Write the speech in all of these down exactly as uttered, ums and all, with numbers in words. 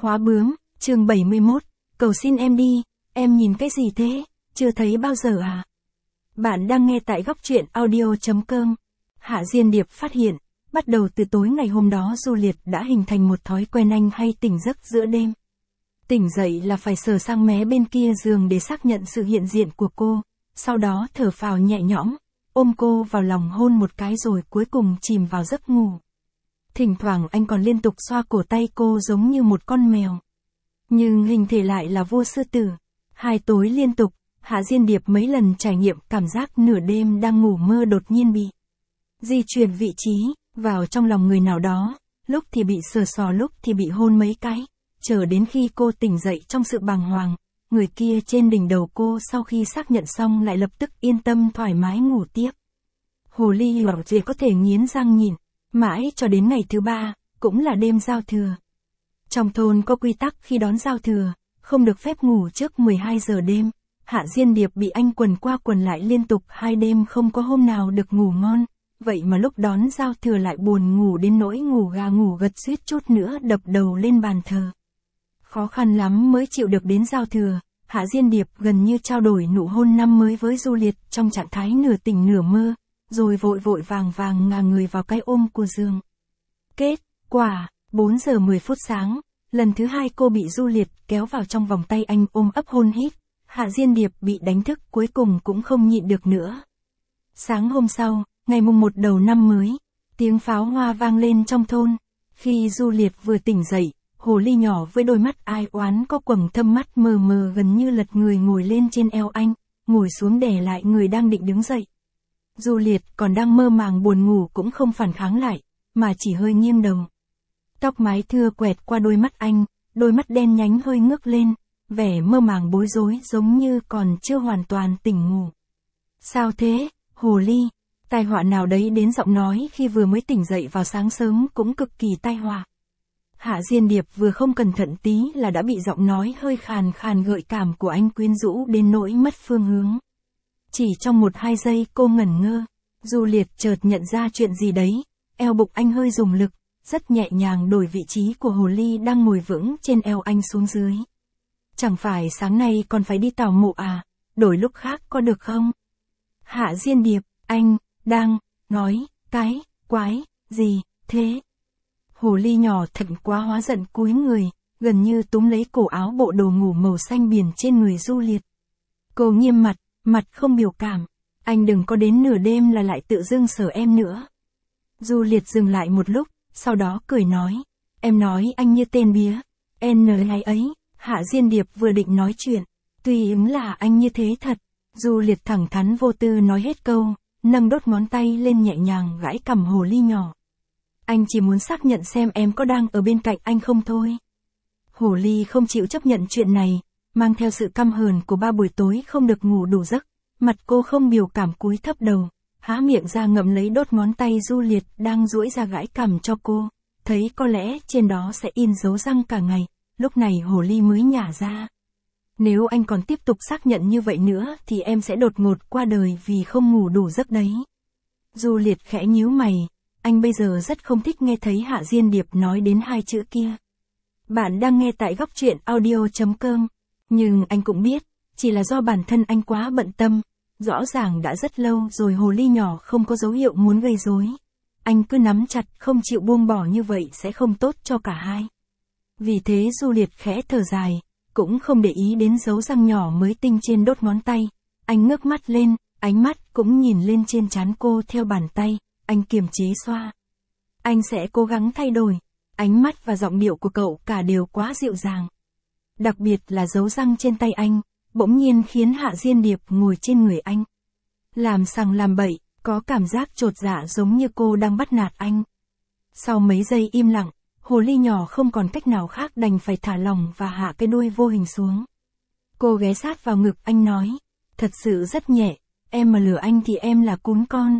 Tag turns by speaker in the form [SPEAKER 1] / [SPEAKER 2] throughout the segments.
[SPEAKER 1] Khóa bướm, chương bảy mươi mốt, cầu xin em đi, em nhìn cái gì thế, chưa thấy bao giờ à? Bạn đang nghe tại góc truyện audio chấm com. Hạ Diên Điệp phát hiện, bắt đầu từ tối ngày hôm đó Juliet đã hình thành một thói quen anh hay tỉnh giấc giữa đêm. Tỉnh dậy là phải sờ sang mé bên kia giường để xác nhận sự hiện diện của cô, sau đó thở phào nhẹ nhõm, ôm cô vào lòng hôn một cái rồi cuối cùng chìm vào giấc ngủ. Thỉnh thoảng anh còn liên tục xoa cổ tay cô giống như một con mèo. Nhưng hình thể lại là vua sư tử. Hai tối liên tục, Hạ Diên Điệp mấy lần trải nghiệm cảm giác nửa đêm đang ngủ mơ đột nhiên bị di chuyển vị trí, vào trong lòng người nào đó, lúc thì bị sờ sò lúc thì bị hôn mấy cái, chờ đến khi cô tỉnh dậy trong sự bàng hoàng, người kia trên đỉnh đầu cô sau khi xác nhận xong lại lập tức yên tâm thoải mái ngủ tiếp. Hồ ly hoặc gì có thể nghiến răng nhìn, mãi cho đến ngày thứ ba, cũng là đêm giao thừa. Trong thôn có quy tắc khi đón giao thừa, không được phép ngủ trước mười hai giờ đêm. Hạ Diên Điệp bị anh quần qua quần lại liên tục hai đêm không có hôm nào được ngủ ngon, vậy mà lúc đón giao thừa lại buồn ngủ đến nỗi ngủ gà ngủ gật suýt chút nữa đập đầu lên bàn thờ. Khó khăn lắm mới chịu được đến giao thừa, Hạ Diên Điệp gần như trao đổi nụ hôn năm mới với Juliet trong trạng thái nửa tỉnh nửa mơ, rồi vội vội vàng vàng ngả người vào cái ôm của giường. Kết quả, bốn giờ mười phút sáng, lần thứ hai cô bị Juliet kéo vào trong vòng tay anh ôm ấp hôn hít. Hạ Diên Điệp bị đánh thức cuối cùng cũng không nhịn được nữa. Sáng hôm sau, ngày mùng một đầu năm mới, tiếng pháo hoa vang lên trong thôn. Khi Juliet vừa tỉnh dậy, hồ ly nhỏ với đôi mắt ai oán có quầng thâm mắt mờ mờ gần như lật người ngồi lên trên eo anh, ngồi xuống đè lại người đang định đứng dậy. Juliet còn đang mơ màng buồn ngủ cũng không phản kháng lại, mà chỉ hơi nghiêng đầu. Tóc mái thưa quẹt qua đôi mắt anh, đôi mắt đen nhánh hơi ngước lên, vẻ mơ màng bối rối giống như còn chưa hoàn toàn tỉnh ngủ. Sao thế, hồ ly? Tai họa nào đấy đến giọng nói khi vừa mới tỉnh dậy vào sáng sớm cũng cực kỳ tai họa. Hạ Diên Điệp vừa không cẩn thận tí là đã bị giọng nói hơi khàn khàn gợi cảm của anh quyến rũ đến nỗi mất phương hướng. Chỉ trong một hai giây cô ngẩn ngơ, Juliet chợt nhận ra chuyện gì đấy, eo bụng anh hơi dùng lực, rất nhẹ nhàng đổi vị trí của hồ ly đang ngồi vững trên eo anh xuống dưới. Chẳng phải sáng nay còn phải đi tảo mộ à, đổi lúc khác có được không? Hạ Diên Điệp, anh, đang, nói, cái, quái, gì, thế? Hồ ly nhỏ thận quá hóa giận cúi người, gần như túm lấy cổ áo bộ đồ ngủ màu xanh biển trên người Juliet. Cô nghiêm mặt, mặt không biểu cảm, anh đừng có đến nửa đêm là lại tự dưng sờ em nữa. Juliet dừng lại một lúc, sau đó cười nói, em nói anh như tên bía, N hay ấy. Hạ Diên Điệp vừa định nói chuyện, tuy ứng là anh như thế thật, Juliet thẳng thắn vô tư nói hết câu, nâng đốt ngón tay lên nhẹ nhàng gãi cằm hồ ly nhỏ. Anh chỉ muốn xác nhận xem em có đang ở bên cạnh anh không thôi. Hồ ly không chịu chấp nhận chuyện này, mang theo sự căm hờn của ba buổi tối không được ngủ đủ giấc, mặt cô không biểu cảm cúi thấp đầu, há miệng ra ngậm lấy đốt ngón tay Juliet đang duỗi ra gãi cằm cho cô, thấy có lẽ trên đó sẽ in dấu răng cả ngày. Lúc này hồ ly mới nhả ra. Nếu anh còn tiếp tục xác nhận như vậy nữa thì em sẽ đột ngột qua đời vì không ngủ đủ giấc đấy. Juliet khẽ nhíu mày, anh bây giờ rất không thích nghe thấy Hạ Diên Điệp nói đến hai chữ kia. Bạn đang nghe tại góc truyện audio chấm com, nhưng anh cũng biết, chỉ là do bản thân anh quá bận tâm, rõ ràng đã rất lâu rồi hồ ly nhỏ không có dấu hiệu muốn gây rối. Anh cứ nắm chặt không chịu buông bỏ như vậy sẽ không tốt cho cả hai. Vì thế Juliet khẽ thở dài, cũng không để ý đến dấu răng nhỏ mới tinh trên đốt ngón tay. Anh ngước mắt lên, ánh mắt cũng nhìn lên trên trán cô theo bàn tay, anh kiềm chế xoa. Anh sẽ cố gắng thay đổi, ánh mắt và giọng điệu của cậu cả đều quá dịu dàng. Đặc biệt là dấu răng trên tay anh, bỗng nhiên khiến Hạ Diên Điệp ngồi trên người anh. Làm sằng làm bậy, có cảm giác chột dạ giống như cô đang bắt nạt anh. Sau mấy giây im lặng, hồ ly nhỏ không còn cách nào khác đành phải thả lỏng và hạ cái đuôi vô hình xuống. Cô ghé sát vào ngực anh nói, thật sự rất nhẹ, em mà lừa anh thì em là cún con.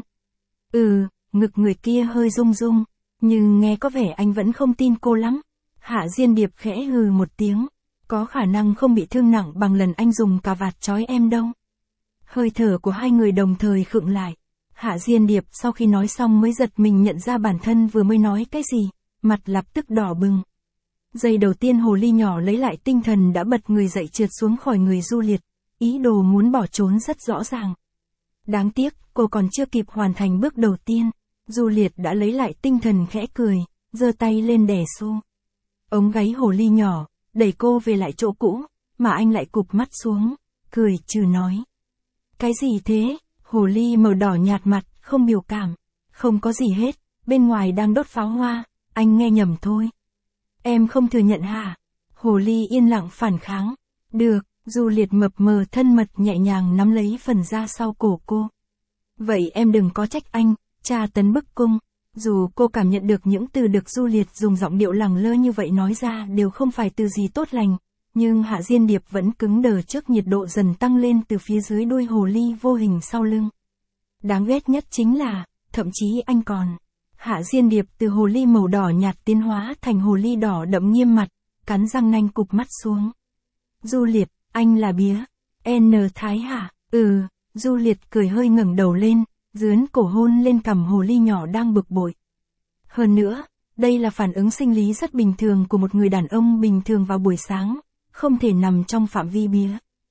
[SPEAKER 1] Ừ, ngực người kia hơi rung rung, nhưng nghe có vẻ anh vẫn không tin cô lắm. Hạ Diên Điệp khẽ hừ một tiếng, có khả năng không bị thương nặng bằng lần anh dùng cà vạt trói em đâu. Hơi thở của hai người đồng thời khựng lại. Hạ Diên Điệp sau khi nói xong mới giật mình nhận ra bản thân vừa mới nói cái gì. Mặt lập tức đỏ bừng. Giây đầu tiên hồ ly nhỏ lấy lại tinh thần đã bật người dậy trượt xuống khỏi người Du Liệt, ý đồ muốn bỏ trốn rất rõ ràng. Đáng tiếc, cô còn chưa kịp hoàn thành bước đầu tiên, Du Liệt đã lấy lại tinh thần khẽ cười, giơ tay lên đè xô ống gáy hồ ly nhỏ, đẩy cô về lại chỗ cũ, mà anh lại cụp mắt xuống, cười trừ nói. Cái gì thế? Hồ ly màu đỏ nhạt mặt, không biểu cảm. Không có gì hết, bên ngoài đang đốt pháo hoa, anh nghe nhầm thôi. Em không thừa nhận hả? Hồ ly yên lặng phản kháng. Được, Du Liệt mập mờ thân mật nhẹ nhàng nắm lấy phần da sau cổ cô. Vậy em đừng có trách anh, tra tấn bức cung. Dù cô cảm nhận được những từ được Du Liệt dùng giọng điệu lẳng lơ như vậy nói ra đều không phải từ gì tốt lành, nhưng Hạ Diên Điệp vẫn cứng đờ trước nhiệt độ dần tăng lên từ phía dưới đuôi hồ ly vô hình sau lưng. Đáng ghét nhất chính là, thậm chí anh còn. Hạ Diên Điệp từ hồ ly màu đỏ nhạt tiến hóa thành hồ ly đỏ đậm nghiêm mặt, cắn răng nanh cụp mắt xuống. Du Liệt, anh là bía. N Thái hả? Ừ, Du Liệt cười hơi ngẩng đầu lên, dướn cổ hôn lên cằm hồ ly nhỏ đang bực bội. Hơn nữa, đây là phản ứng sinh lý rất bình thường của một người đàn ông bình thường vào buổi sáng, không thể nằm trong phạm vi bía.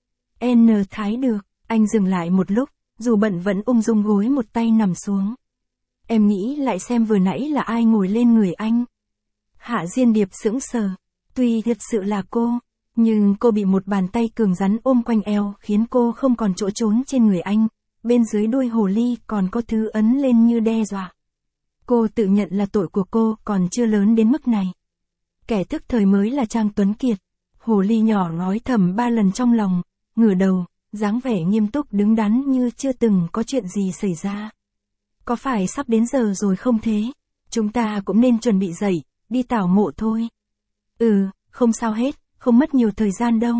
[SPEAKER 1] N Thái được, anh dừng lại một lúc, dù bận vẫn ung dung gối một tay nằm xuống. Em nghĩ lại xem vừa nãy là ai ngồi lên người anh. Hạ Diên Điệp sững sờ, tuy thật sự là cô, nhưng cô bị một bàn tay cường rắn ôm quanh eo khiến cô không còn chỗ trốn trên người anh, bên dưới đuôi hồ ly còn có thứ ấn lên như đe dọa. Cô tự nhận là tội của cô còn chưa lớn đến mức này. Kẻ thức thời mới là Trang Tuấn Kiệt. Hồ ly nhỏ nói thầm ba lần trong lòng, ngửa đầu, dáng vẻ nghiêm túc đứng đắn như chưa từng có chuyện gì xảy ra. Có phải sắp đến giờ rồi không thế? Chúng ta cũng nên chuẩn bị dậy, đi tảo mộ thôi. Ừ, không sao hết, không mất nhiều thời gian đâu.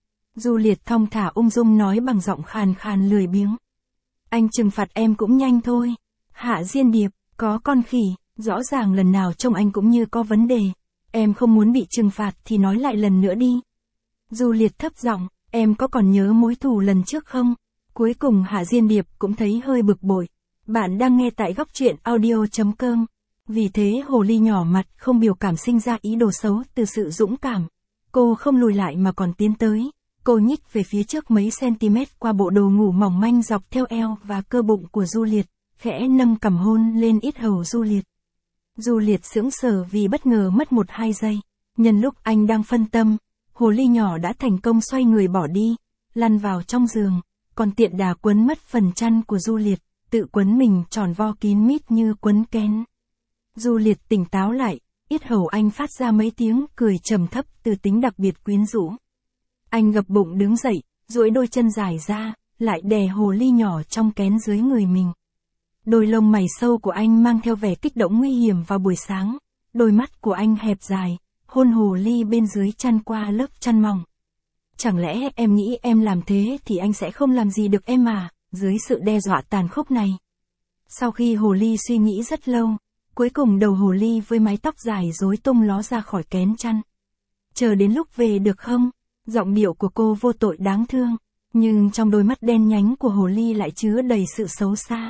[SPEAKER 1] Du Liệt thong thả ung dung nói bằng giọng khàn khàn lười biếng. Anh trừng phạt em cũng nhanh thôi. Hạ Diên Điệp, có con khỉ, rõ ràng lần nào trông anh cũng như có vấn đề. Em không muốn bị trừng phạt thì nói lại lần nữa đi. Du Liệt thấp giọng, em có còn nhớ mối thù lần trước không? Cuối cùng Hạ Diên Điệp cũng thấy hơi bực bội. Bạn đang nghe tại góc truyện audio chấm com. Vì thế hồ ly nhỏ mặt không biểu cảm sinh ra ý đồ xấu từ sự dũng cảm. Cô không lùi lại mà còn tiến tới. Cô nhích về phía trước mấy cm qua bộ đồ ngủ mỏng manh dọc theo eo và cơ bụng của Du Liệt, khẽ nâng cằm hôn lên yết hầu Du Liệt. Du Liệt sững sờ vì bất ngờ mất một hai giây. Nhân lúc anh đang phân tâm, hồ ly nhỏ đã thành công xoay người bỏ đi, lăn vào trong giường, còn tiện đà quấn mất phần chăn của Du Liệt, tự quấn mình tròn vo kín mít như quấn kén. Du Liệt tỉnh táo lại, yết hầu anh phát ra mấy tiếng cười trầm thấp từ tính đặc biệt quyến rũ. Anh gập bụng đứng dậy, duỗi đôi chân dài ra, lại đè hồ ly nhỏ trong kén dưới người mình. Đôi lông mày sâu của anh mang theo vẻ kích động nguy hiểm vào buổi sáng, đôi mắt của anh hẹp dài, hôn hồ ly bên dưới chăn qua lớp chăn mỏng. Chẳng lẽ em nghĩ em làm thế thì anh sẽ không làm gì được em à, dưới sự đe dọa tàn khốc này. Sau khi hồ ly suy nghĩ rất lâu, cuối cùng đầu hồ ly với mái tóc dài rối tung ló ra khỏi kén chăn. Chờ đến lúc về được không? Giọng điệu của cô vô tội đáng thương, nhưng trong đôi mắt đen nhánh của hồ ly lại chứa đầy sự xấu xa.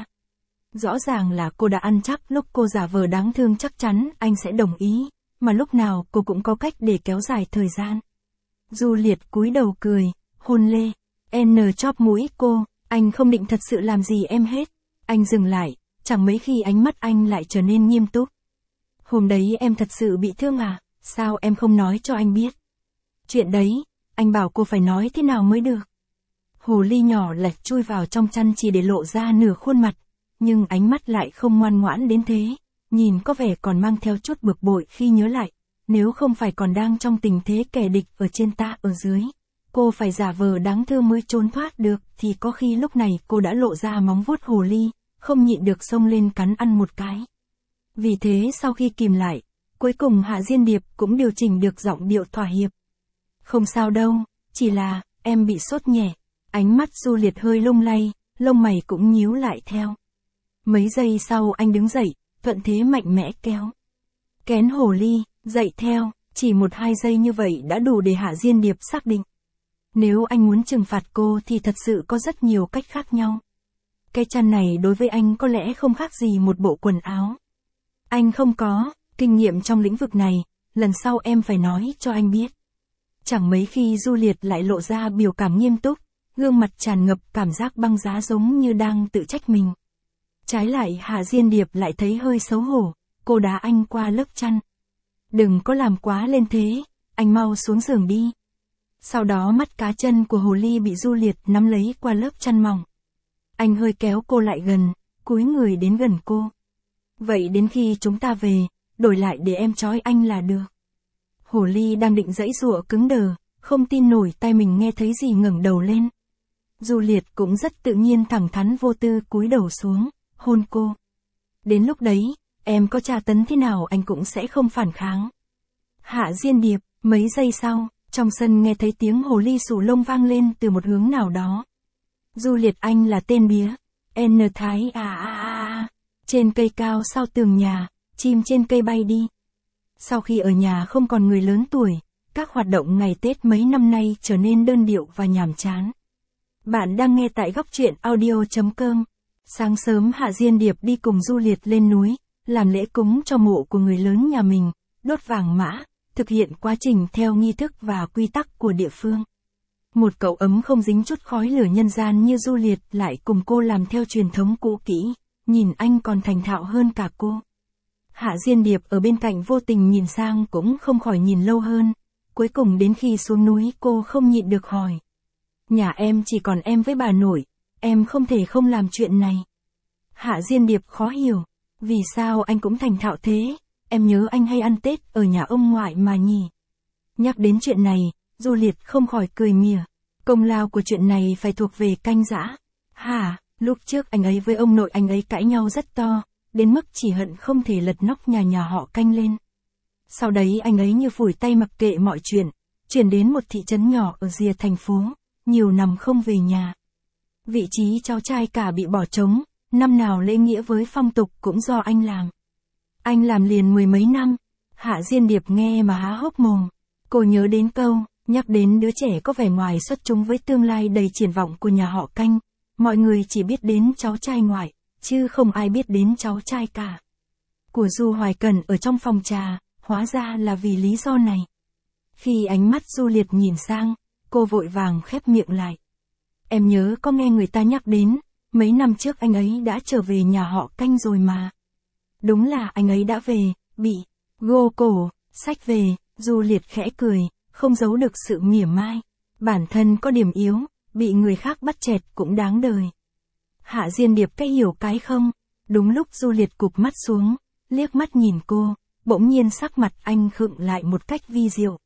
[SPEAKER 1] Rõ ràng là cô đã ăn chắc lúc cô giả vờ đáng thương chắc chắn anh sẽ đồng ý, mà lúc nào cô cũng có cách để kéo dài thời gian. Du Liệt cúi đầu cười, hôn lê, N chóp mũi cô, anh không định thật sự làm gì em hết. Anh dừng lại, chẳng mấy khi ánh mắt anh lại trở nên nghiêm túc. Hôm đấy em thật sự bị thương à, sao em không nói cho anh biết? Chuyện đấy, anh bảo cô phải nói thế nào mới được. Hồ ly nhỏ lệch chui vào trong chăn chỉ để lộ ra nửa khuôn mặt, nhưng ánh mắt lại không ngoan ngoãn đến thế, nhìn có vẻ còn mang theo chút bực bội khi nhớ lại, nếu không phải còn đang trong tình thế kẻ địch ở trên ta ở dưới, cô phải giả vờ đáng thương mới trốn thoát được, thì có khi lúc này cô đã lộ ra móng vuốt hồ ly, không nhịn được xông lên cắn ăn một cái. Vì thế sau khi kìm lại, cuối cùng Hạ Diên Điệp cũng điều chỉnh được giọng điệu thỏa hiệp. Không sao đâu, chỉ là, em bị sốt nhẹ. Ánh mắt Du Liệt hơi lung lay, lông mày cũng nhíu lại theo. Mấy giây sau anh đứng dậy, thuận thế mạnh mẽ kéo kén hồ ly, dậy theo, chỉ một hai giây như vậy đã đủ để Hạ Diên Điệp xác định. Nếu anh muốn trừng phạt cô thì thật sự có rất nhiều cách khác nhau. Cái chăn này đối với anh có lẽ không khác gì một bộ quần áo. Anh không có kinh nghiệm trong lĩnh vực này, lần sau em phải nói cho anh biết. Chẳng mấy khi Juliet lại lộ ra biểu cảm nghiêm túc, gương mặt tràn ngập cảm giác băng giá giống như đang tự trách mình. Trái lại Hạ Diên Điệp lại thấy hơi xấu hổ, cô đá anh qua lớp chăn. Đừng có làm quá lên thế, anh mau xuống giường đi. Sau đó mắt cá chân của hồ ly bị Juliet nắm lấy qua lớp chăn mỏng. Anh hơi kéo cô lại gần, cúi người đến gần cô. Vậy đến khi chúng ta về, đổi lại để em trói anh là được. Hồ ly đang định giãy giụa cứng đờ, không tin nổi tai mình nghe thấy gì ngẩng đầu lên. Juliet cũng rất tự nhiên thẳng thắn vô tư cúi đầu xuống, hôn cô. Đến lúc đấy, em có tra tấn thế nào anh cũng sẽ không phản kháng. Hạ Diên Điệp, mấy giây sau, trong sân nghe thấy tiếng hồ ly sù lông vang lên từ một hướng nào đó. Juliet anh là tên bía, N Thái à à à. Trên cây cao sau tường nhà, chim trên cây bay đi. Sau khi ở nhà không còn người lớn tuổi, các hoạt động ngày Tết mấy năm nay trở nên đơn điệu và nhàm chán. Bạn đang nghe tại góc truyện audio chấm com. Sáng sớm Hạ Diên Điệp đi cùng Juliet lên núi, làm lễ cúng cho mộ của người lớn nhà mình, đốt vàng mã, thực hiện quá trình theo nghi thức và quy tắc của địa phương. Một cậu ấm không dính chút khói lửa nhân gian như Juliet lại cùng cô làm theo truyền thống cũ kỹ, nhìn anh còn thành thạo hơn cả cô. Hạ Diên Điệp ở bên cạnh vô tình nhìn sang cũng không khỏi nhìn lâu hơn, cuối cùng đến khi xuống núi cô không nhịn được hỏi. Nhà em chỉ còn em với bà nội, em không thể không làm chuyện này. Hạ Diên Điệp khó hiểu, vì sao anh cũng thành thạo thế, em nhớ anh hay ăn Tết ở nhà ông ngoại mà nhỉ. Nhắc đến chuyện này, Juliet không khỏi cười mỉa, công lao của chuyện này phải thuộc về Canh Dã. Hả, lúc trước anh ấy với ông nội anh ấy cãi nhau rất to, đến mức chỉ hận không thể lật nóc nhà nhà họ Canh lên. Sau đấy anh ấy như phủi tay mặc kệ mọi chuyện, chuyển đến một thị trấn nhỏ ở rìa thành phố, nhiều năm không về nhà. Vị trí cháu trai cả bị bỏ trống, năm nào lễ nghĩa với phong tục cũng do anh làm. Anh làm liền mười mấy năm. Hạ Diên Điệp nghe mà há hốc mồm. Cô nhớ đến câu, nhắc đến đứa trẻ có vẻ ngoài xuất chúng với tương lai đầy triển vọng của nhà họ Canh. Mọi người chỉ biết đến cháu trai ngoại, chứ không ai biết đến cháu trai cả. Của Du Hoài Cẩn ở trong phòng trà, hóa ra là vì lý do này. Khi ánh mắt Juliet nhìn sang, cô vội vàng khép miệng lại. Em nhớ có nghe người ta nhắc đến, mấy năm trước anh ấy đã trở về nhà họ Canh rồi mà. Đúng là anh ấy đã về, bị gô cổ, xách về. Juliet khẽ cười, không giấu được sự mỉa mai. Bản thân có điểm yếu, bị người khác bắt chẹt cũng đáng đời. Hạ Diên Điệp cái hiểu cái không. Đúng lúc Juliet cụp mắt xuống, liếc mắt nhìn cô, bỗng nhiên sắc mặt anh khựng lại một cách vi diệu.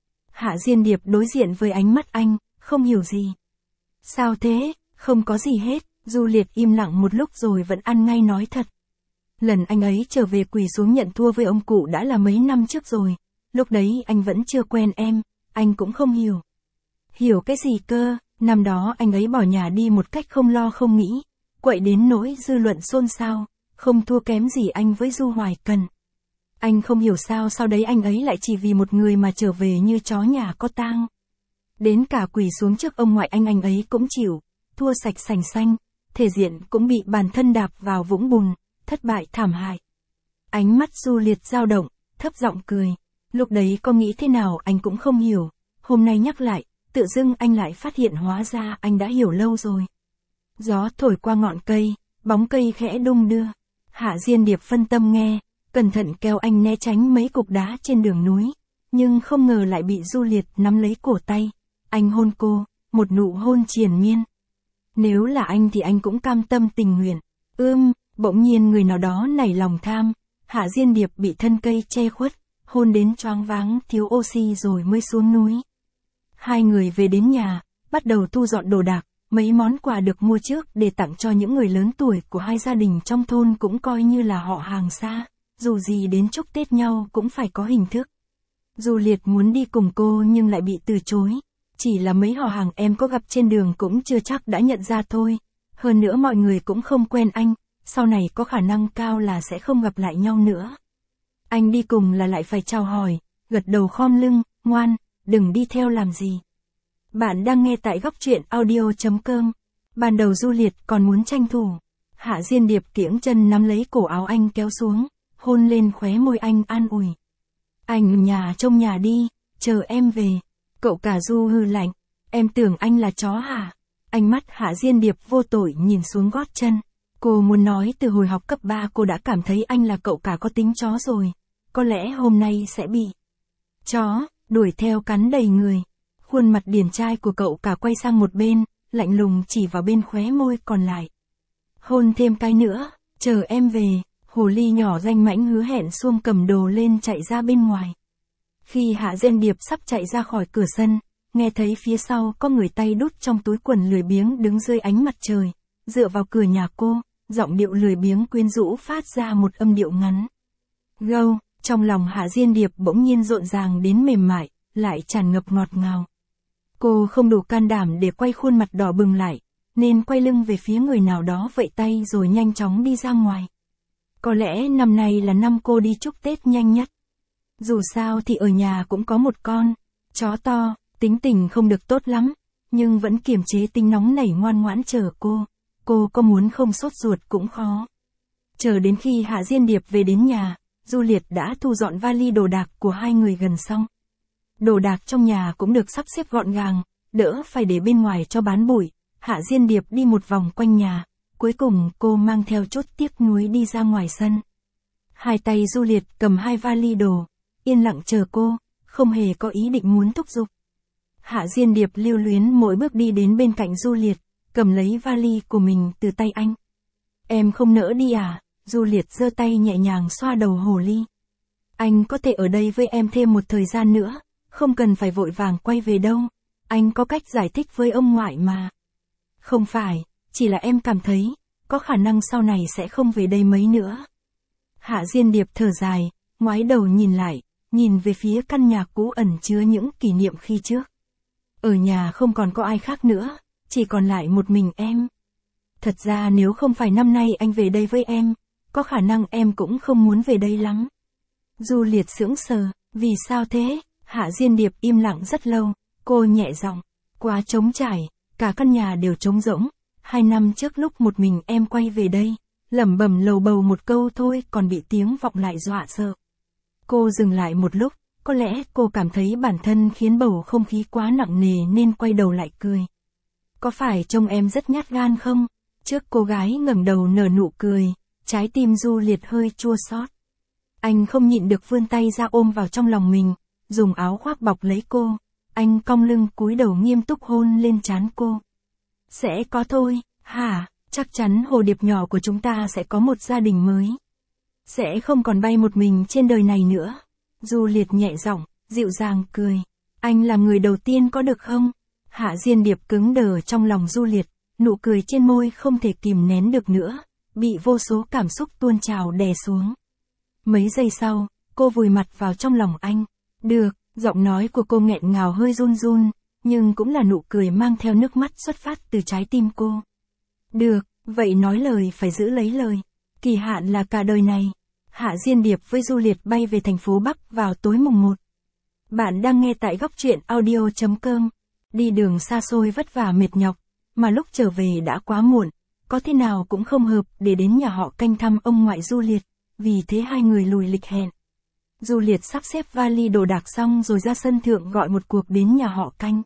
[SPEAKER 1] Hạ Diên Điệp đối diện với ánh mắt anh, không hiểu gì. Sao thế, không có gì hết. Juliet im lặng một lúc rồi vẫn ăn ngay nói thật. Lần anh ấy trở về quỳ xuống nhận thua với ông cụ đã là mấy năm trước rồi. Lúc đấy anh vẫn chưa quen em, anh cũng không hiểu. Hiểu cái gì cơ, năm đó anh ấy bỏ nhà đi một cách không lo không nghĩ, quậy đến nỗi dư luận xôn xao, không thua kém gì anh với Du Hoài Cẩn. Anh không hiểu sao sau đấy anh ấy lại chỉ vì một người mà trở về như chó nhà có tang. Đến cả quỳ xuống trước ông ngoại anh anh ấy cũng chịu, thua sạch sành xanh, thể diện cũng bị bản thân đạp vào vũng bùn, thất bại thảm hại. Ánh mắt Juliet dao động, thấp giọng cười. Lúc đấy có nghĩ thế nào anh cũng không hiểu, hôm nay nhắc lại, tự dưng anh lại phát hiện hóa ra anh đã hiểu lâu rồi. Gió thổi qua ngọn cây, bóng cây khẽ đung đưa. Hạ Diên Điệp phân tâm nghe, cẩn thận kéo anh né tránh mấy cục đá trên đường núi, nhưng không ngờ lại bị Juliet nắm lấy cổ tay. Anh hôn cô, một nụ hôn triền miên. Nếu là anh thì anh cũng cam tâm tình nguyện. Ưm, bỗng nhiên người nào đó nảy lòng tham, Hạ Diên Điệp bị thân cây che khuất, hôn đến choáng váng thiếu oxy rồi mới xuống núi. Hai người về đến nhà, bắt đầu thu dọn đồ đạc, mấy món quà được mua trước để tặng cho những người lớn tuổi của hai gia đình trong thôn cũng coi như là họ hàng xa, dù gì đến chúc Tết nhau cũng phải có hình thức. Juliet muốn đi cùng cô nhưng lại bị từ chối, chỉ là mấy họ hàng em có gặp trên đường cũng chưa chắc đã nhận ra thôi, hơn nữa mọi người cũng không quen anh, sau này có khả năng cao là sẽ không gặp lại nhau nữa. Anh đi cùng là lại phải chào hỏi, gật đầu khom lưng, ngoan, đừng đi theo làm gì. Bạn đang nghe tại góc truyện audio chấm com. Ban đầu Juliet còn muốn tranh thủ. Hạ Diên Điệp kiễng chân nắm lấy cổ áo anh kéo xuống, hôn lên khóe môi anh an ủi. Anh ở nhà trông nhà đi, chờ em về. Cậu cả Du hừ lạnh, em tưởng anh là chó hả? Ánh mắt Hạ Diên Điệp vô tội nhìn xuống gót chân. Cô muốn nói từ hồi học cấp ba cô đã cảm thấy anh là cậu cả có tính chó rồi. Có lẽ hôm nay sẽ bị chó đuổi theo cắn đầy người. Khuôn mặt điển trai của cậu cả quay sang một bên, lạnh lùng chỉ vào bên khóe môi còn lại. Hôn thêm cái nữa, chờ em về. Hồ ly nhỏ danh mãnh hứa hẹn xuông cầm đồ lên chạy ra bên ngoài. Khi Hạ Diên Điệp sắp chạy ra khỏi cửa sân, nghe thấy phía sau có người tay đút trong túi quần lười biếng đứng dưới ánh mặt trời, dựa vào cửa nhà cô, giọng điệu lười biếng quyến rũ phát ra một âm điệu ngắn. Gâu, trong lòng Hạ Diên Điệp bỗng nhiên rộn ràng đến mềm mại, lại tràn ngập ngọt ngào. Cô không đủ can đảm để quay khuôn mặt đỏ bừng lại, nên quay lưng về phía người nào đó vẫy tay rồi nhanh chóng đi ra ngoài. Có lẽ năm nay là năm cô đi chúc Tết nhanh nhất. Dù sao thì ở nhà cũng có một con chó to, tính tình không được tốt lắm, nhưng vẫn kiềm chế tính nóng nảy ngoan ngoãn chờ cô. Cô có muốn không sốt ruột cũng khó. Chờ đến khi Hạ Diên Điệp về đến nhà, Du Liệt đã thu dọn vali đồ đạc của hai người gần xong. Đồ đạc trong nhà cũng được sắp xếp gọn gàng, đỡ phải để bên ngoài cho bán bụi. Hạ Diên Điệp đi một vòng quanh nhà, cuối cùng cô mang theo chút tiếc nuối đi ra ngoài sân. Hai tay Du Liệt cầm hai vali đồ, yên lặng chờ cô, không hề có ý định muốn thúc giục. Hạ Diên Điệp lưu luyến mỗi bước đi đến bên cạnh Du Liệt, cầm lấy vali của mình từ tay anh. Em không nỡ đi à? Du Liệt giơ tay nhẹ nhàng xoa đầu hồ ly. Anh có thể ở đây với em thêm một thời gian nữa, không cần phải vội vàng quay về đâu. Anh có cách giải thích với ông ngoại mà. Không phải, chỉ là em cảm thấy, có khả năng sau này sẽ không về đây mấy nữa. Hạ Diên Điệp thở dài, ngoái đầu nhìn lại, nhìn về phía căn nhà cũ ẩn chứa những kỷ niệm khi trước. Ở nhà không còn có ai khác nữa, chỉ còn lại một mình em. Thật ra nếu không phải năm nay anh về đây với em, có khả năng em cũng không muốn về đây lắm. Du Liệt sững sờ, vì sao thế? Hạ Diên Điệp im lặng rất lâu, cô nhẹ giọng, quá trống trải, cả căn nhà đều trống rỗng. Hai năm trước lúc một mình em quay về đây, lẩm bẩm lầu bầu một câu thôi còn bị tiếng vọng lại dọa sợ. Cô dừng lại một lúc, có lẽ cô cảm thấy bản thân khiến bầu không khí quá nặng nề nên quay đầu lại cười. Có phải trông em rất nhát gan không? Trước cô gái ngẩng đầu nở nụ cười, trái tim Du Liệt hơi chua xót. Anh không nhịn được vươn tay ra ôm vào trong lòng mình, dùng áo khoác bọc lấy cô. Anh cong lưng cúi đầu nghiêm túc hôn lên trán cô. Sẽ có thôi, hả? Chắc chắn hồ điệp nhỏ của chúng ta sẽ có một gia đình mới. Sẽ không còn bay một mình trên đời này nữa. Du Liệt nhẹ giọng, dịu dàng cười. Anh làm người đầu tiên có được không? Hạ Diên Điệp cứng đờ trong lòng Du Liệt, nụ cười trên môi không thể kìm nén được nữa, bị vô số cảm xúc tuôn trào đè xuống. Mấy giây sau, cô vùi mặt vào trong lòng anh. Được, giọng nói của cô nghẹn ngào hơi run run, nhưng cũng là nụ cười mang theo nước mắt xuất phát từ trái tim cô. Được, vậy nói lời phải giữ lấy lời. Kỳ hạn là cả đời này. Hạ Diên Điệp với Du Liệt bay về thành phố Bắc vào tối mùng một. Bạn đang nghe tại góc truyện audio chấm com. Đi đường xa xôi vất vả mệt nhọc, mà lúc trở về đã quá muộn, có thế nào cũng không hợp để đến nhà họ canh thăm ông ngoại Du Liệt, vì thế hai người lùi lịch hẹn. Du Liệt sắp xếp vali đồ đạc xong rồi ra sân thượng gọi một cuộc đến nhà họ canh.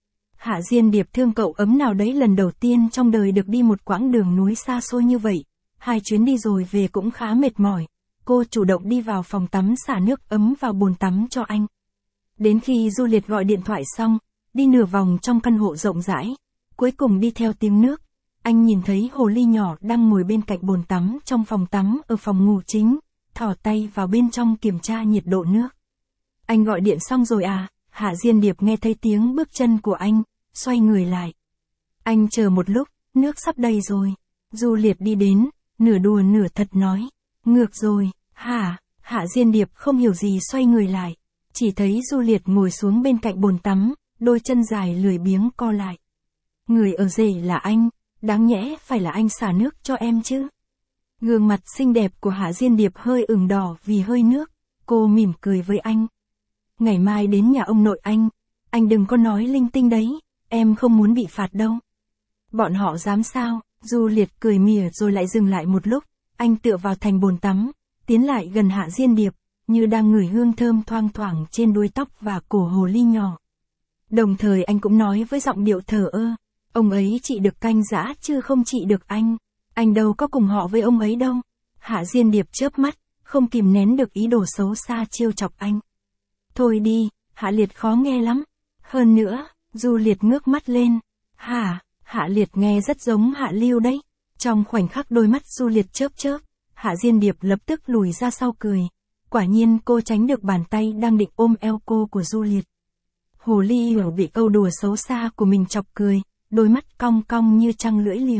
[SPEAKER 1] Hạ Diên Điệp thương cậu ấm nào đấy lần đầu tiên trong đời được đi một quãng đường núi xa xôi như vậy, hai chuyến đi rồi về cũng khá mệt mỏi. Cô chủ động đi vào phòng tắm xả nước ấm vào bồn tắm cho anh. Đến khi Du Liệt gọi điện thoại xong, đi nửa vòng trong căn hộ rộng rãi, cuối cùng đi theo tiếng nước, anh nhìn thấy hồ ly nhỏ đang ngồi bên cạnh bồn tắm trong phòng tắm ở phòng ngủ chính, thò tay vào bên trong kiểm tra nhiệt độ nước. Anh gọi điện xong rồi à? Hạ Diên Điệp nghe thấy tiếng bước chân của anh, xoay người lại. Anh chờ một lúc, nước sắp đầy rồi. Du Liệt đi đến, nửa đùa nửa thật nói. Ngược rồi, hả? Hạ Diên Điệp không hiểu gì xoay người lại, chỉ thấy Du Liệt ngồi xuống bên cạnh bồn tắm, đôi chân dài lười biếng co lại. Người ở rể là anh, đáng nhẽ phải là anh xả nước cho em chứ. Gương mặt xinh đẹp của Hạ Diên Điệp hơi ửng đỏ vì hơi nước, cô mỉm cười với anh. Ngày mai đến nhà ông nội anh, anh đừng có nói linh tinh đấy, em không muốn bị phạt đâu. Bọn họ dám sao? Du Liệt cười mỉa rồi lại dừng lại một lúc, anh tựa vào thành bồn tắm, tiến lại gần Hạ Diên Điệp, như đang ngửi hương thơm thoang thoảng trên đuôi tóc và cổ hồ ly nhỏ. Đồng thời anh cũng nói với giọng điệu thờ ơ, ông ấy trị được Canh Dã chứ không trị được anh. Anh đâu có cùng họ với ông ấy đâu. Hạ Diên Điệp chớp mắt, không kìm nén được ý đồ xấu xa trêu chọc anh. Thôi đi, Hạ Liệt khó nghe lắm. Hơn nữa, Du Liệt ngước mắt lên. Hả, Hạ Liệt nghe rất giống Hạ Lưu đấy. Trong khoảnh khắc đôi mắt Du Liệt chớp chớp, Hạ Diên Điệp lập tức lùi ra sau cười. Quả nhiên cô tránh được bàn tay đang định ôm eo cô của Du Liệt. Hồ ly hiểu bị câu đùa xấu xa của mình chọc cười, đôi mắt cong cong như trăng lưỡi liềm.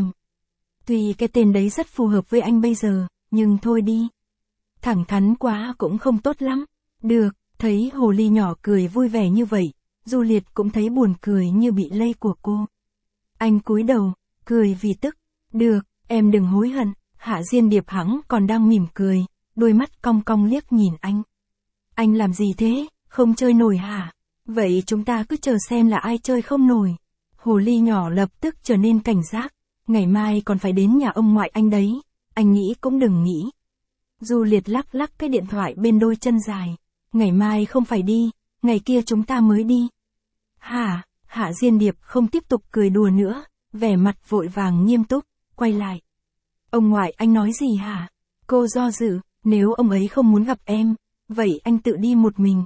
[SPEAKER 1] Tuy cái tên đấy rất phù hợp với anh bây giờ, nhưng thôi đi. Thẳng thắn quá cũng không tốt lắm. Được, thấy hồ ly nhỏ cười vui vẻ như vậy, Du Liệt cũng thấy buồn cười như bị lây của cô. Anh cúi đầu, cười vì tức. Được, em đừng hối hận. Hạ Diên Điệp hắng còn đang mỉm cười, đôi mắt cong cong liếc nhìn anh. Anh làm gì thế, không chơi nổi hả? Vậy chúng ta cứ chờ xem là ai chơi không nổi. Hồ ly nhỏ lập tức trở nên cảnh giác. Ngày mai còn phải đến nhà ông ngoại anh đấy. Anh nghĩ cũng đừng nghĩ. Du Liệt lắc lắc cái điện thoại bên đôi chân dài. Ngày mai không phải đi, ngày kia chúng ta mới đi. Hả? Hạ Diên Điệp không tiếp tục cười đùa nữa, vẻ mặt vội vàng nghiêm túc, quay lại. Ông ngoại anh nói gì hả? Cô do dự, nếu ông ấy không muốn gặp em, vậy anh tự đi một mình.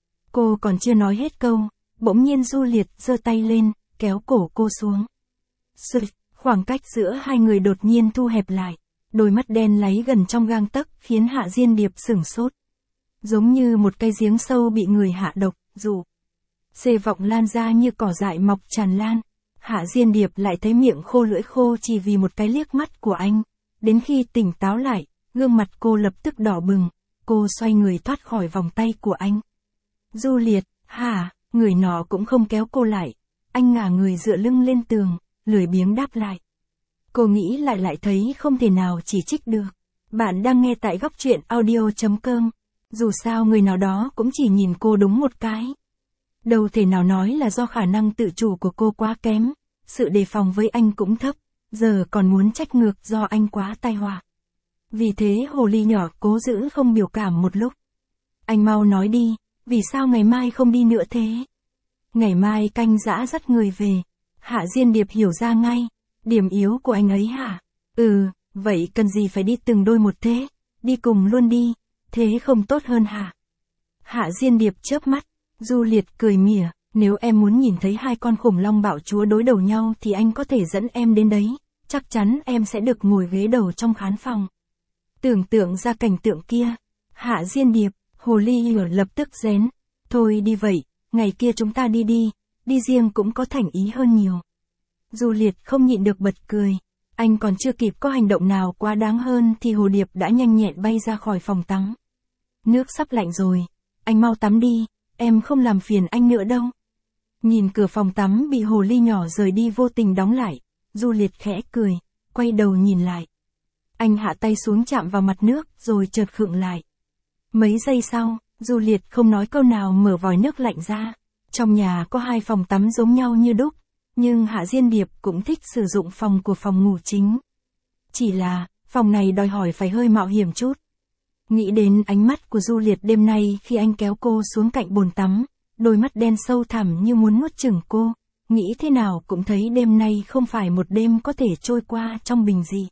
[SPEAKER 1] Cô còn chưa nói hết câu, bỗng nhiên Du Liệt giơ tay lên, kéo cổ cô xuống. Sực, khoảng cách giữa hai người đột nhiên thu hẹp lại, đôi mắt đen láy gần trong gang tấc khiến Hạ Diên Điệp sửng sốt. Giống như một cây giếng sâu bị người hạ độc, dù xê vọng lan ra như cỏ dại mọc tràn lan. Hạ Diên Điệp lại thấy miệng khô lưỡi khô chỉ vì một cái liếc mắt của anh. Đến khi tỉnh táo lại, gương mặt cô lập tức đỏ bừng, cô xoay người thoát khỏi vòng tay của anh. Du Liệt, hả, người nọ cũng không kéo cô lại. Anh ngả người dựa lưng lên tường, lười biếng đáp lại. Cô nghĩ lại lại thấy không thể nào chỉ trích được. Bạn đang nghe tại góc truyện audio chấm com. Dù sao người nào đó cũng chỉ nhìn cô đúng một cái. Đâu thể nào nói là do khả năng tự chủ của cô quá kém, sự đề phòng với anh cũng thấp, giờ còn muốn trách ngược do anh quá tai họa. Vì thế hồ ly nhỏ cố giữ không biểu cảm một lúc. Anh mau nói đi, vì sao ngày mai không đi nữa thế? Ngày mai Canh Dã dắt người về. Hạ Diên Điệp hiểu ra ngay, điểm yếu của anh ấy hả? Ừ, vậy cần gì phải đi từng đôi một thế? Đi cùng luôn đi, thế không tốt hơn hả? Hạ Diên Điệp chớp mắt, Du Liệt cười mỉa, nếu em muốn nhìn thấy hai con khủng long bạo chúa đối đầu nhau thì anh có thể dẫn em đến đấy, chắc chắn em sẽ được ngồi ghế đầu trong khán phòng. Tưởng tượng ra cảnh tượng kia, Hạ Diên Điệp, hồ ly hiểu lập tức rén, thôi đi vậy, ngày kia chúng ta đi đi, đi riêng cũng có thành ý hơn nhiều. Du Liệt không nhịn được bật cười, anh còn chưa kịp có hành động nào quá đáng hơn thì hồ điệp đã nhanh nhẹn bay ra khỏi phòng tắm. Nước sắp lạnh rồi, anh mau tắm đi, em không làm phiền anh nữa đâu. Nhìn cửa phòng tắm bị hồ ly nhỏ rời đi vô tình đóng lại, Du Liệt khẽ cười, quay đầu nhìn lại. Anh hạ tay xuống chạm vào mặt nước rồi chợt khựng lại. Mấy giây sau, Du Liệt không nói câu nào mở vòi nước lạnh ra. Trong nhà có hai phòng tắm giống nhau như đúc, nhưng Hạ Diên Điệp cũng thích sử dụng phòng của phòng ngủ chính. Chỉ là, phòng này đòi hỏi phải hơi mạo hiểm chút. Nghĩ đến ánh mắt của Du Liệt đêm nay khi anh kéo cô xuống cạnh bồn tắm, đôi mắt đen sâu thẳm như muốn nuốt chửng cô, nghĩ thế nào cũng thấy đêm nay không phải một đêm có thể trôi qua trong bình dị.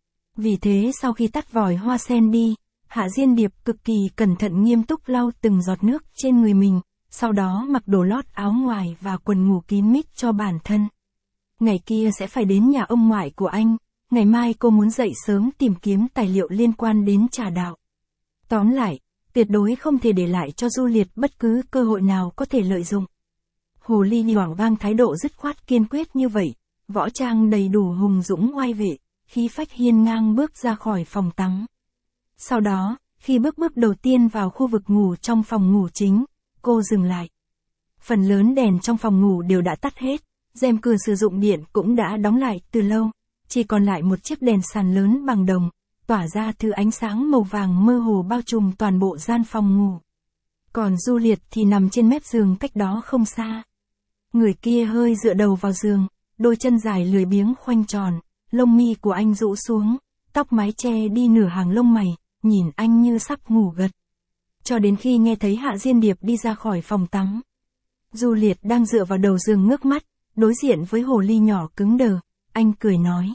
[SPEAKER 1] Vì thế sau khi tắt vòi hoa sen đi, Hạ Diên Điệp cực kỳ cẩn thận nghiêm túc lau từng giọt nước trên người mình, sau đó mặc đồ lót áo ngoài và quần ngủ kín mít cho bản thân. Ngày kia sẽ phải đến nhà ông ngoại của anh, ngày mai cô muốn dậy sớm tìm kiếm tài liệu liên quan đến trà đạo. Tóm lại, tuyệt đối không thể để lại cho Du Liệt bất cứ cơ hội nào có thể lợi dụng. Hồ ly hoảng vang thái độ dứt khoát kiên quyết như vậy, võ trang đầy đủ hùng dũng oai vệ, khí phách hiên ngang bước ra khỏi phòng tắm. Sau đó, khi bước bước đầu tiên vào khu vực ngủ trong phòng ngủ chính, cô dừng lại. Phần lớn đèn trong phòng ngủ đều đã tắt hết, rèm cửa sử dụng điện cũng đã đóng lại từ lâu, chỉ còn lại một chiếc đèn sàn lớn bằng đồng, tỏa ra thứ ánh sáng màu vàng mơ hồ bao trùm toàn bộ gian phòng ngủ. Còn Du Liệt thì nằm trên mép giường cách đó không xa. Người kia hơi dựa đầu vào giường, đôi chân dài lười biếng khoanh tròn, lông mi của anh rũ xuống, tóc mái che đi nửa hàng lông mày, nhìn anh như sắp ngủ gật. cho đến khi nghe thấy Hạ Diên Điệp đi ra khỏi phòng tắm. Juliet đang dựa vào đầu giường ngước mắt, đối diện với hồ ly nhỏ cứng đờ, anh cười nói.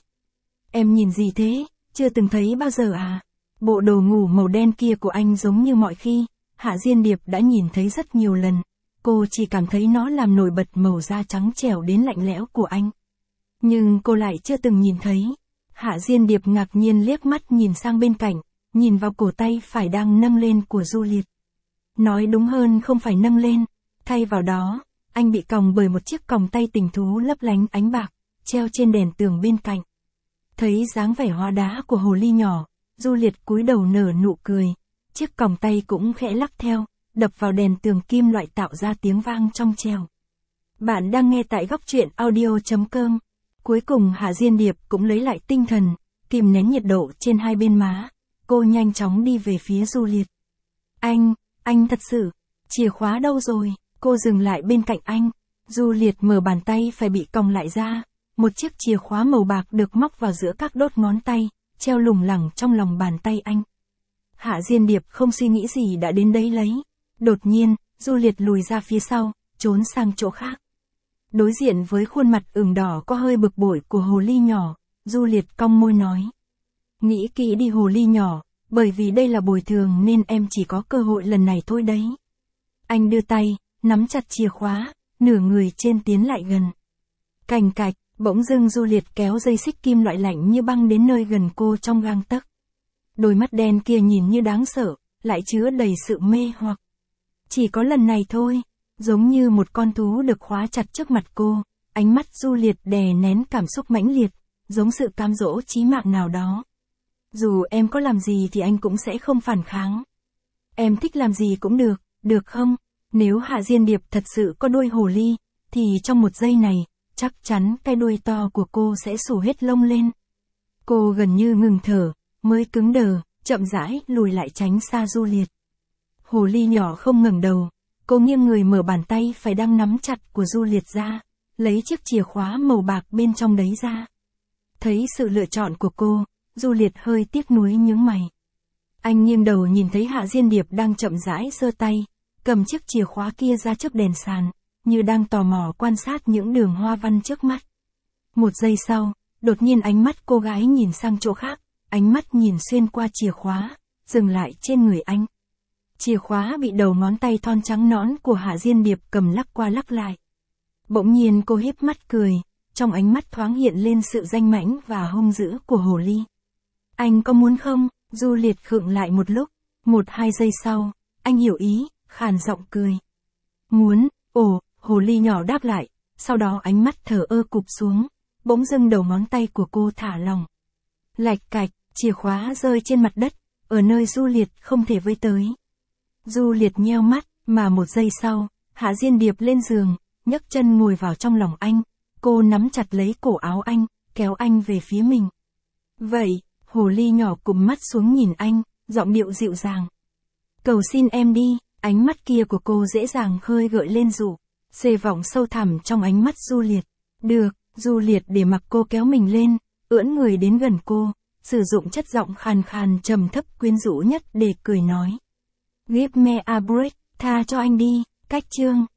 [SPEAKER 1] Em nhìn gì thế, chưa từng thấy bao giờ à? Bộ đồ ngủ màu đen kia của anh giống như mọi khi, Hạ Diên Điệp đã nhìn thấy rất nhiều lần, cô chỉ cảm thấy nó làm nổi bật màu da trắng trẻo đến lạnh lẽo của anh. Nhưng cô lại chưa từng nhìn thấy. Hạ Diên Điệp ngạc nhiên liếc mắt nhìn sang bên cạnh, nhìn vào cổ tay phải đang nâng lên của Juliet. Nói đúng hơn không phải nâng lên, thay vào đó, anh bị còng bởi một chiếc còng tay tình thú lấp lánh ánh bạc, treo trên đèn tường bên cạnh. Thấy dáng vẻ hóa đá của hồ ly nhỏ, Juliet cúi đầu nở nụ cười, chiếc còng tay cũng khẽ lắc theo, đập vào đèn tường kim loại tạo ra tiếng vang trong trẻo. Bạn đang nghe tại góc truyện audio chấm com. Cuối cùng Hạ Diên Điệp cũng lấy lại tinh thần, kìm nén nhiệt độ trên hai bên má, cô nhanh chóng đi về phía Juliet. Anh, anh thật sự, chìa khóa đâu rồi? Cô dừng lại bên cạnh anh. Juliet mở bàn tay phải bị còng lại ra, một chiếc chìa khóa màu bạc được móc vào giữa các đốt ngón tay, treo lủng lẳng trong lòng bàn tay anh. Hạ Diên Điệp không suy nghĩ gì đã đến đấy lấy. Đột nhiên, Juliet lùi ra phía sau, trốn sang chỗ khác. Đối diện với khuôn mặt ửng đỏ có hơi bực bội của hồ ly nhỏ, Juliet cong môi nói. Nghĩ kỹ đi hồ ly nhỏ, bởi vì đây là bồi thường nên em chỉ có cơ hội lần này thôi đấy. Anh đưa tay, nắm chặt chìa khóa, nửa người trên tiến lại gần. Cành cạch, bỗng dưng Juliet kéo dây xích kim loại lạnh như băng đến nơi gần cô trong gang tấc. Đôi mắt đen kia nhìn như đáng sợ, lại chứa đầy sự mê hoặc. Chỉ có lần này thôi, giống như một con thú được khóa chặt trước mặt cô, ánh mắt Juliet đè nén cảm xúc mãnh liệt, giống sự cám dỗ chí mạng nào đó. Dù em có làm gì thì anh cũng sẽ không phản kháng. Em thích làm gì cũng được, được không? Nếu Hạ Diên Điệp thật sự có đuôi hồ ly, thì trong một giây này, chắc chắn cái đuôi to của cô sẽ xù hết lông lên. Cô gần như ngừng thở, mới cứng đờ, chậm rãi lùi lại tránh xa Juliet. Hồ ly nhỏ không ngẩng đầu, cô nghiêng người mở bàn tay phải đang nắm chặt của Juliet ra, lấy chiếc chìa khóa màu bạc bên trong đấy ra. Thấy sự lựa chọn của cô, Juliet hơi tiếc nuối nhướng mày. Anh nghiêng đầu nhìn thấy Hạ Diên Điệp đang chậm rãi giơ tay, cầm chiếc chìa khóa kia ra trước đèn sàn, như đang tò mò quan sát những đường hoa văn trước mắt. Một giây sau, đột nhiên ánh mắt cô gái nhìn sang chỗ khác, ánh mắt nhìn xuyên qua chìa khóa, dừng lại trên người anh. Chìa khóa bị đầu ngón tay thon trắng nõn của Hạ Diên Điệp cầm lắc qua lắc lại. Bỗng nhiên cô híp mắt cười, trong ánh mắt thoáng hiện lên sự danh mãnh và hung dữ của hồ ly. Anh có muốn không? Juliet khựng lại một lúc, một hai giây sau, anh hiểu ý, khàn giọng cười. Muốn, ồ, hồ ly nhỏ đáp lại, sau đó ánh mắt thở ơ cụp xuống, bỗng dưng đầu ngón tay của cô thả lỏng. Lạch cạch, chìa khóa rơi trên mặt đất, ở nơi Juliet không thể với tới. Juliet nheo mắt, mà một giây sau, Hạ Diên Điệp lên giường, nhấc chân ngồi vào trong lòng anh, cô nắm chặt lấy cổ áo anh, kéo anh về phía mình. Vậy, hồ ly nhỏ cụm mắt xuống nhìn anh, giọng điệu dịu dàng. Cầu xin em đi, ánh mắt kia của cô dễ dàng khơi gợi lên dụ, xê vọng sâu thẳm trong ánh mắt Juliet. Được, Juliet để mặc cô kéo mình lên, ưỡn người đến gần cô, sử dụng chất giọng khàn khàn trầm thấp quyến rũ nhất để cười nói. Give me a break, tha cho anh đi, cách chương.